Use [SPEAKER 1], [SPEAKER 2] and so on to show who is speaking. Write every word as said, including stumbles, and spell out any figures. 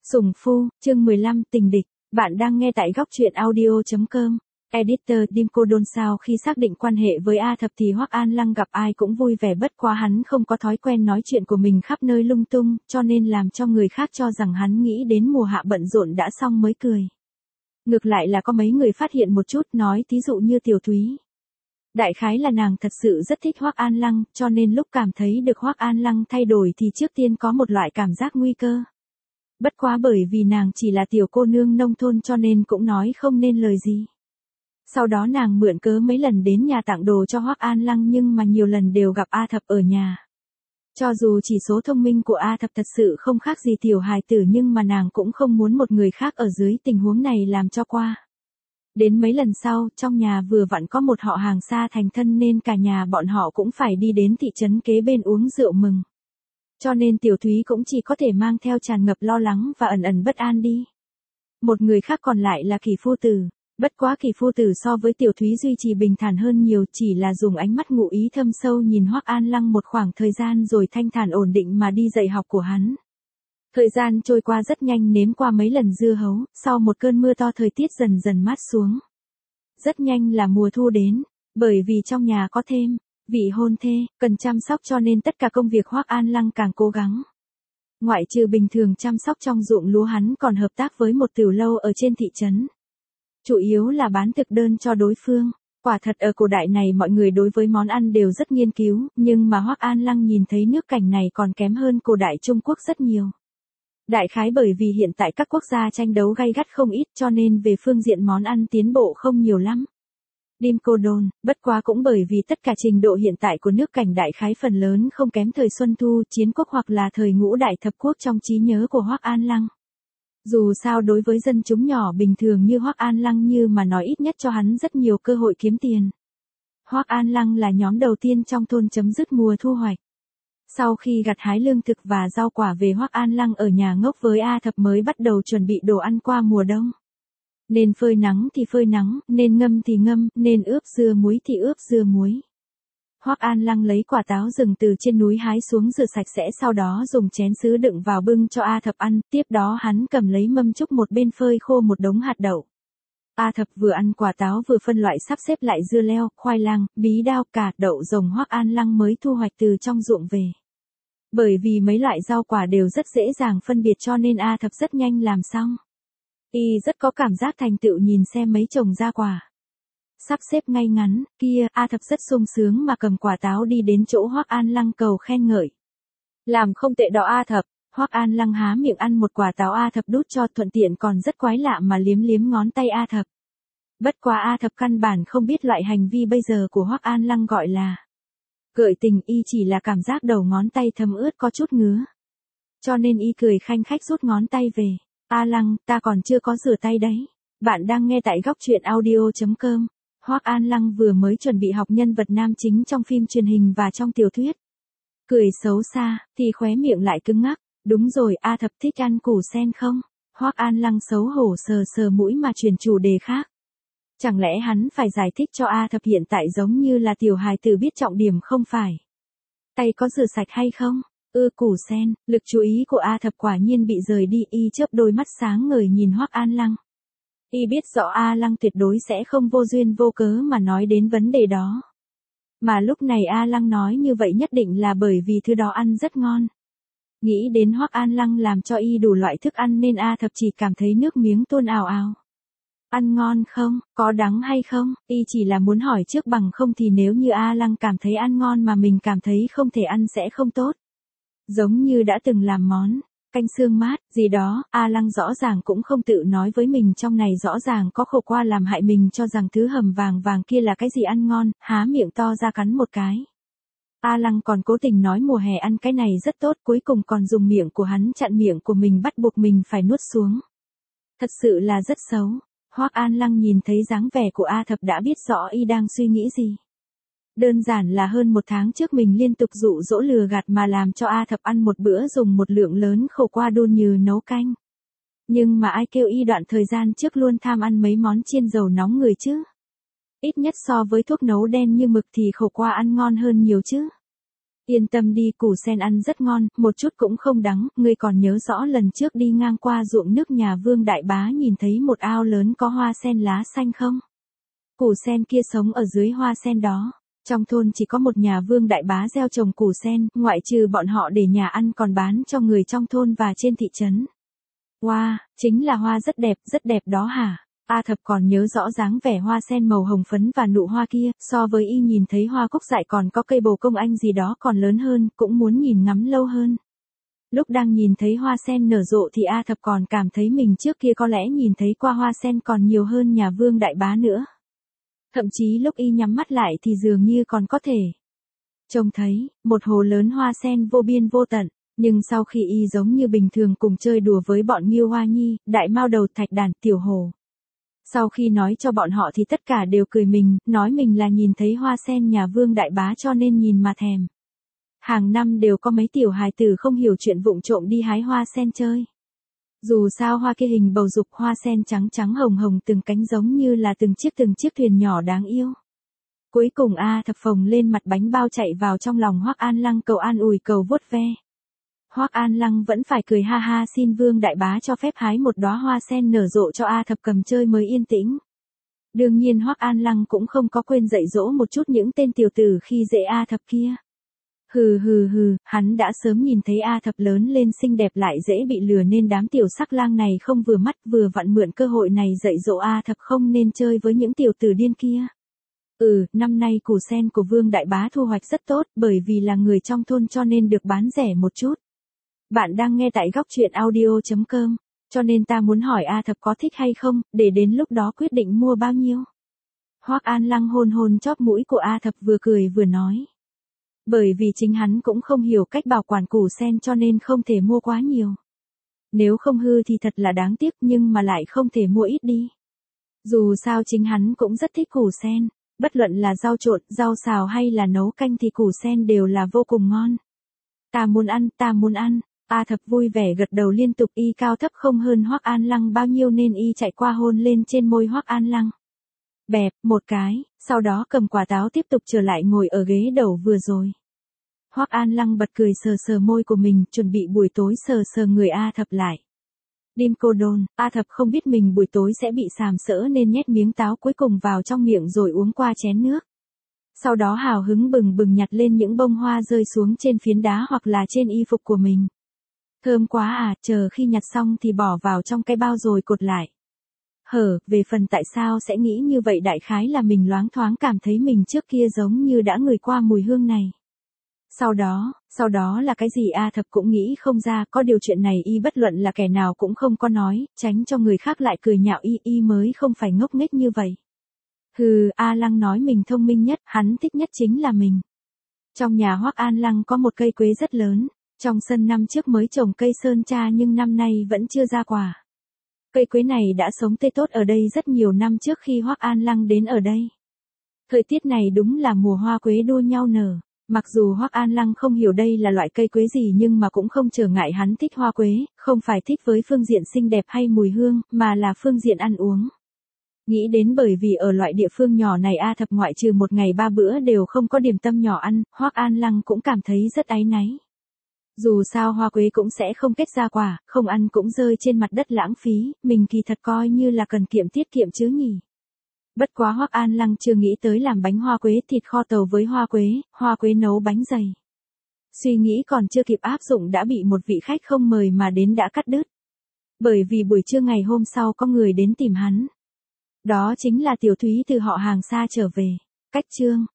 [SPEAKER 1] Sủng Phu, chương mười lăm, tình địch. Bạn đang nghe tại góc truyện audio chấm com. Editor Dimco Đôn sau khi xác định quan hệ với A Thập thì Hoắc An Lăng gặp ai cũng vui vẻ, bất quá hắn không có thói quen nói chuyện của mình khắp nơi lung tung, cho nên làm cho người khác cho rằng hắn nghĩ đến mùa hạ bận rộn đã xong mới cười. Ngược lại là có mấy người phát hiện một chút, nói thí dụ như Tiểu Thúy. Đại khái là nàng thật sự rất thích Hoắc An Lăng, cho nên lúc cảm thấy được Hoắc An Lăng thay đổi thì trước tiên có một loại cảm giác nguy cơ. Bất quá bởi vì nàng chỉ là tiểu cô nương nông thôn cho nên cũng nói không nên lời gì. Sau đó nàng mượn cớ mấy lần đến nhà tặng đồ cho Hoắc An Lăng, nhưng mà nhiều lần đều gặp A Thập ở nhà. Cho dù chỉ số thông minh của A Thập thật sự không khác gì tiểu hài tử, nhưng mà nàng cũng không muốn một người khác ở dưới tình huống này làm cho qua. Đến mấy lần sau, trong nhà vừa vặn có một họ hàng xa thành thân nên cả nhà bọn họ cũng phải đi đến thị trấn kế bên uống rượu mừng. Cho nên Tiểu Thúy cũng chỉ có thể mang theo tràn ngập lo lắng và ẩn ẩn bất an đi. Một người khác còn lại là Kỳ Phu Tử. Bất quá Kỳ Phu Tử so với Tiểu Thúy duy trì bình thản hơn nhiều, chỉ là dùng ánh mắt ngụ ý thâm sâu nhìn Hoắc An Lăng một khoảng thời gian rồi thanh thản ổn định mà đi dạy học của hắn. Thời gian trôi qua rất nhanh, nếm qua mấy lần dưa hấu, sau một cơn mưa to thời tiết dần dần mát xuống. Rất nhanh là mùa thu đến, bởi vì trong nhà có thêm vị hôn thê, cần chăm sóc cho nên tất cả công việc Hoắc An Lăng càng cố gắng. Ngoại trừ bình thường chăm sóc trong ruộng lúa, hắn còn hợp tác với một tiểu lâu ở trên thị trấn. Chủ yếu là bán thực đơn cho đối phương. Quả thật ở cổ đại này mọi người đối với món ăn đều rất nghiên cứu, nhưng mà Hoắc An Lăng nhìn thấy nước cảnh này còn kém hơn cổ đại Trung Quốc rất nhiều. Đại khái bởi vì hiện tại các quốc gia tranh đấu gay gắt không ít, cho nên về phương diện món ăn tiến bộ không nhiều lắm. Dimco Đôn, bất quá cũng bởi vì tất cả trình độ hiện tại của nước cảnh đại khái phần lớn không kém thời Xuân Thu, Chiến Quốc hoặc là thời Ngũ Đại Thập Quốc trong trí nhớ của Hoắc An Lăng. Dù sao đối với dân chúng nhỏ bình thường như Hoắc An Lăng như mà nói, ít nhất cho hắn rất nhiều cơ hội kiếm tiền. Hoắc An Lăng là nhóm đầu tiên trong thôn chấm dứt mùa thu hoạch. Sau khi gặt hái lương thực và rau quả về, Hoắc An Lăng ở nhà ngốc với A Thập mới bắt đầu chuẩn bị đồ ăn qua mùa đông. Nên phơi nắng thì phơi nắng, nên ngâm thì ngâm, nên ướp dưa muối thì ướp dưa muối. Hoắc An Lăng lấy quả táo rừng từ trên núi hái xuống rửa sạch sẽ, sau đó dùng chén sứ đựng vào bưng cho A Thập ăn, tiếp đó hắn cầm lấy mâm trúc một bên phơi khô một đống hạt đậu. A Thập vừa ăn quả táo vừa phân loại sắp xếp lại dưa leo, khoai lang, bí đao, cà, đậu rồng Hoắc An Lăng mới thu hoạch từ trong ruộng về. Bởi vì mấy loại rau quả đều rất dễ dàng phân biệt cho nên A Thập rất nhanh làm xong. Y rất có cảm giác thành tựu nhìn xem mấy chồng ra quả sắp xếp ngay ngắn, kia, A Thập rất sung sướng mà cầm quả táo đi đến chỗ Hoắc An Lăng cầu khen ngợi. Làm không tệ đó A Thập. Hoắc An Lăng há miệng ăn một quả táo A Thập đút cho, thuận tiện còn rất quái lạ mà liếm liếm ngón tay A Thập. Bất quá A Thập căn bản không biết loại hành vi bây giờ của Hoắc An Lăng gọi là gợi tình, y chỉ là cảm giác đầu ngón tay thấm ướt có chút ngứa. Cho nên y cười khanh khách rút ngón tay về. A Lăng, ta còn chưa có rửa tay đấy. Bạn đang nghe tại góc truyện audio chấm com. Hoắc An Lăng vừa mới chuẩn bị học nhân vật nam chính trong phim truyền hình và trong tiểu thuyết. Cười xấu xa, thì khóe miệng lại cứng ngắc. Đúng rồi, A Thập thích ăn củ sen không? Hoắc An Lăng xấu hổ sờ sờ mũi mà chuyển chủ đề khác. Chẳng lẽ hắn phải giải thích cho A Thập hiện tại giống như là tiểu hài tử biết trọng điểm không phải? Tay có rửa sạch hay không? Ư củ sen, lực chú ý của A Thập quả nhiên bị rời đi, y chớp đôi mắt sáng ngời nhìn Hoắc An Lăng. Y biết rõ A Lăng tuyệt đối sẽ không vô duyên vô cớ mà nói đến vấn đề đó. Mà lúc này A Lăng nói như vậy nhất định là bởi vì thứ đó ăn rất ngon. Nghĩ đến Hoắc An Lăng làm cho y đủ loại thức ăn nên A Thập chỉ cảm thấy nước miếng tuôn ào ào. Ăn ngon không, có đắng hay không, y chỉ là muốn hỏi trước, bằng không thì nếu như A Lăng cảm thấy ăn ngon mà mình cảm thấy không thể ăn sẽ không tốt. Giống như đã từng làm món canh xương mát gì đó, A Lăng rõ ràng cũng không tự nói với mình trong này rõ ràng có khổ qua làm hại mình, cho rằng thứ hầm vàng vàng kia là cái gì ăn ngon, há miệng to ra cắn một cái. A Lăng còn cố tình nói mùa hè ăn cái này rất tốt, cuối cùng còn dùng miệng của hắn chặn miệng của mình, bắt buộc mình phải nuốt xuống. Thật sự là rất xấu. Hoắc An Lăng nhìn thấy dáng vẻ của A Thập đã biết rõ y đang suy nghĩ gì. Đơn giản là hơn một tháng trước mình liên tục dụ dỗ lừa gạt mà làm cho A Thập ăn một bữa dùng một lượng lớn khổ qua đun như nấu canh. Nhưng mà ai kêu y đoạn thời gian trước luôn tham ăn mấy món chiên dầu nóng người chứ. Ít nhất so với thuốc nấu đen như mực thì khổ qua ăn ngon hơn nhiều chứ. Yên tâm đi, củ sen ăn rất ngon, một chút cũng không đắng, ngươi còn nhớ rõ lần trước đi ngang qua ruộng nước nhà Vương Đại Bá nhìn thấy một ao lớn có hoa sen lá xanh không? Củ sen kia sống ở dưới hoa sen đó. Trong thôn chỉ có một nhà Vương Đại Bá gieo trồng củ sen, ngoại trừ bọn họ để nhà ăn còn bán cho người trong thôn và trên thị trấn. Wow, chính là hoa rất đẹp, rất đẹp đó hả? A Thập còn nhớ rõ dáng vẻ hoa sen màu hồng phấn và nụ hoa kia, so với y nhìn thấy hoa cúc dại còn có cây bồ công anh gì đó còn lớn hơn, cũng muốn nhìn ngắm lâu hơn. Lúc đang nhìn thấy hoa sen nở rộ thì A Thập còn cảm thấy mình trước kia có lẽ nhìn thấy qua hoa sen còn nhiều hơn nhà Vương Đại Bá nữa. Thậm chí lúc y nhắm mắt lại thì dường như còn có thể trông thấy một hồ lớn hoa sen vô biên vô tận. Nhưng sau khi y giống như bình thường cùng chơi đùa với bọn Nghiêu Hoa Nhi, Đại Mao Đầu, Thạch Đàn, Tiểu Hồ. Sau khi nói cho bọn họ thì tất cả đều cười mình, nói mình là nhìn thấy hoa sen nhà Vương Đại Bá cho nên nhìn mà thèm. Hàng năm đều có mấy tiểu hài tử không hiểu chuyện vụng trộm đi hái hoa sen chơi. Dù sao hoa kia hình bầu dục, hoa sen trắng trắng hồng hồng từng cánh giống như là từng chiếc từng chiếc thuyền nhỏ đáng yêu. Cuối cùng A Thập phồng lên mặt bánh bao chạy vào trong lòng Hoắc An Lăng cầu an ủi cầu vuốt ve. Hoắc An Lăng vẫn phải cười ha ha xin Vương Đại Bá cho phép hái một đóa hoa sen nở rộ cho A Thập cầm chơi mới yên tĩnh. Đương nhiên Hoắc An Lăng cũng không có quên dạy dỗ một chút những tên tiểu tử khi dễ A Thập kia. Hừ hừ hừ, hắn đã sớm nhìn thấy A Thập lớn lên xinh đẹp lại dễ bị lừa nên đám tiểu sắc lang này không vừa mắt, vừa vặn mượn cơ hội này dạy dỗ A Thập không nên chơi với những tiểu tử điên kia. Ừ, năm nay củ sen của Vương Đại Bá thu hoạch rất tốt, bởi vì là người trong thôn cho nên được bán rẻ một chút. Bạn đang nghe tại góc truyện audio chấm com, cho nên ta muốn hỏi A Thập có thích hay không, để đến lúc đó quyết định mua bao nhiêu. Hoắc An Lăng hôn hôn chóp mũi của A Thập vừa cười vừa nói. Bởi vì chính hắn cũng không hiểu cách bảo quản củ sen cho nên không thể mua quá nhiều. Nếu không hư thì thật là đáng tiếc nhưng mà lại không thể mua ít đi. Dù sao chính hắn cũng rất thích củ sen, bất luận là rau trộn, rau xào hay là nấu canh thì củ sen đều là vô cùng ngon. Ta muốn ăn, ta muốn ăn. A Thập vui vẻ gật đầu liên tục, y cao thấp không hơn Hoắc An Lăng bao nhiêu nên y chạy qua hôn lên trên môi Hoắc An Lăng. Bẹp, một cái, sau đó cầm quả táo tiếp tục trở lại ngồi ở ghế đầu vừa rồi. Hoắc An Lăng bật cười sờ sờ môi của mình, chuẩn bị buổi tối sờ sờ người A Thập lại. Đêm cô đôn, A Thập không biết mình buổi tối sẽ bị sàm sỡ nên nhét miếng táo cuối cùng vào trong miệng rồi uống qua chén nước. Sau đó hào hứng bừng bừng nhặt lên những bông hoa rơi xuống trên phiến đá hoặc là trên y phục của mình. Thơm quá à, chờ khi nhặt xong thì bỏ vào trong cái bao rồi cột lại. Hở, về phần tại sao sẽ nghĩ như vậy đại khái là mình loáng thoáng cảm thấy mình trước kia giống như đã ngửi qua mùi hương này. Sau đó, sau đó là cái gì A Thập cũng nghĩ không ra, có điều chuyện này y bất luận là kẻ nào cũng không có nói, tránh cho người khác lại cười nhạo y, y mới không phải ngốc nghếch như vậy. Hừ, A Lăng nói mình thông minh nhất, hắn thích nhất chính là mình. Trong nhà Hoắc An Lăng có một cây quế rất lớn, trong sân năm trước mới trồng cây sơn tra nhưng năm nay vẫn chưa ra quả. Cây quế này đã sống tươi tốt ở đây rất nhiều năm trước khi Hoắc An Lăng đến ở đây. Thời tiết này đúng là mùa hoa quế đua nhau nở. Mặc dù Hoắc An Lăng không hiểu đây là loại cây quế gì nhưng mà cũng không trở ngại hắn thích hoa quế, không phải thích với phương diện xinh đẹp hay mùi hương, mà là phương diện ăn uống. Nghĩ đến bởi vì ở loại địa phương nhỏ này A Thập ngoại trừ một ngày ba bữa đều không có điểm tâm nhỏ ăn, Hoắc An Lăng cũng cảm thấy rất áy náy. Dù sao hoa quế cũng sẽ không kết ra quả, không ăn cũng rơi trên mặt đất lãng phí, mình kỳ thật coi như là cần kiệm tiết kiệm chứ nhỉ. Bất quá Hoắc An Lăng chưa nghĩ tới làm bánh hoa quế thịt kho tàu với hoa quế, hoa quế nấu bánh dày. Suy nghĩ còn chưa kịp áp dụng đã bị một vị khách không mời mà đến đã cắt đứt. Bởi vì buổi trưa ngày hôm sau có người đến tìm hắn. Đó chính là Tiểu Thúy từ họ hàng xa trở về. Cách chương